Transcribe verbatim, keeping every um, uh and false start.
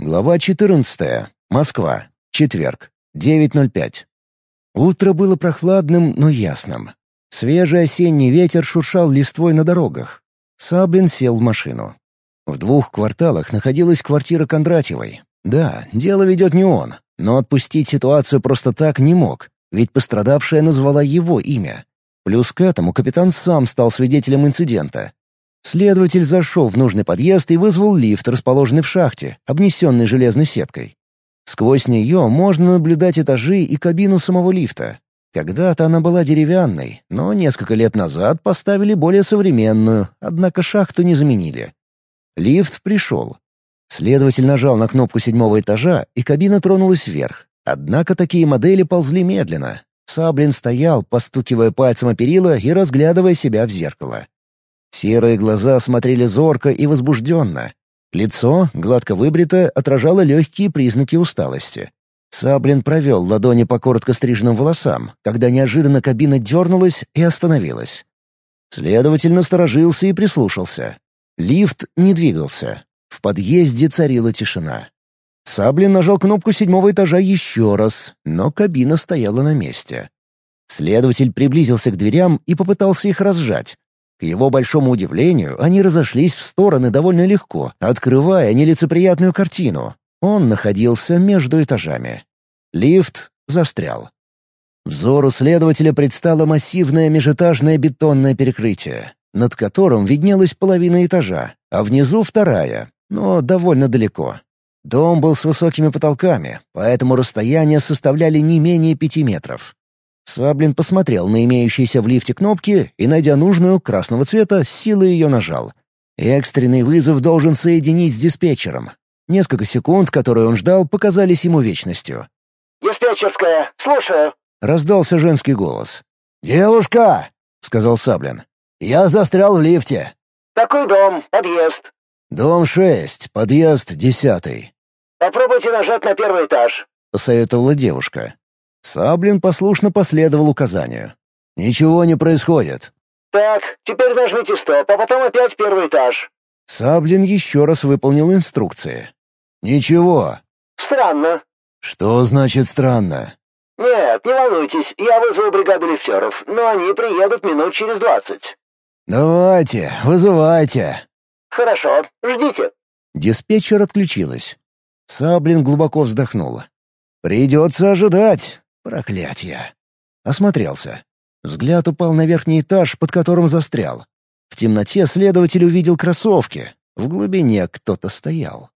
Глава четырнадцатая. Москва. Четверг. девять ноль пять. Утро было прохладным, но ясным. Свежий осенний ветер шуршал листвой на дорогах. Саблин сел в машину. В двух кварталах находилась квартира Кондратьевой. Да, дело ведет не он, но отпустить ситуацию просто так не мог, ведь пострадавшая назвала его имя. Плюс к этому капитан сам стал свидетелем инцидента. Следователь зашел в нужный подъезд и вызвал лифт, расположенный в шахте, обнесенный железной сеткой. Сквозь нее можно наблюдать этажи и кабину самого лифта. Когда-то она была деревянной, но несколько лет назад поставили более современную, однако шахту не заменили. Лифт пришел. Следователь нажал на кнопку седьмого этажа, и кабина тронулась вверх. Однако такие модели ползли медленно. Саблин стоял, постукивая пальцем о перила и разглядывая себя в зеркало. Серые глаза смотрели зорко и возбужденно. Лицо, гладко выбритое, отражало легкие признаки усталости. Саблин провел ладони по коротко стриженным волосам, когда неожиданно кабина дернулась и остановилась. Следователь насторожился и прислушался. Лифт не двигался. В подъезде царила тишина. Саблин нажал кнопку седьмого этажа еще раз, но кабина стояла на месте. Следователь приблизился к дверям и попытался их разжать. К его большому удивлению, они разошлись в стороны довольно легко, открывая нелицеприятную картину. Он находился между этажами. Лифт застрял. Взору следователя предстало массивное межэтажное бетонное перекрытие, над которым виднелась половина этажа, а внизу вторая, но довольно далеко. Дом был с высокими потолками, поэтому расстояния составляли не менее пяти метров. Саблин посмотрел на имеющиеся в лифте кнопки и, найдя нужную, красного цвета, с силой ее нажал. Экстренный вызов должен соединить с диспетчером. Несколько секунд, которые он ждал, показались ему вечностью. «Диспетчерская, слушаю», — раздался женский голос. «Девушка!» — сказал Саблин. «Я застрял в лифте». «Какой дом? Подъезд?» «Дом шесть, подъезд десятый». «Попробуйте нажать на первый этаж», — посоветовала девушка. Саблин послушно последовал указанию. «Ничего не происходит». «Так, теперь нажмите стоп, а потом опять первый этаж». Саблин еще раз выполнил инструкции. «Ничего». «Странно». «Что значит странно?» «Нет, не волнуйтесь, я вызову бригаду лифтеров, но они приедут минут через двадцать». «Давайте, вызывайте». «Хорошо, ждите». Диспетчер отключилась. Саблин глубоко вздохнул. «Придется ожидать. Проклятье». Осмотрелся. Взгляд упал на верхний этаж, под которым застрял. В темноте следователь увидел кроссовки. В глубине кто-то стоял.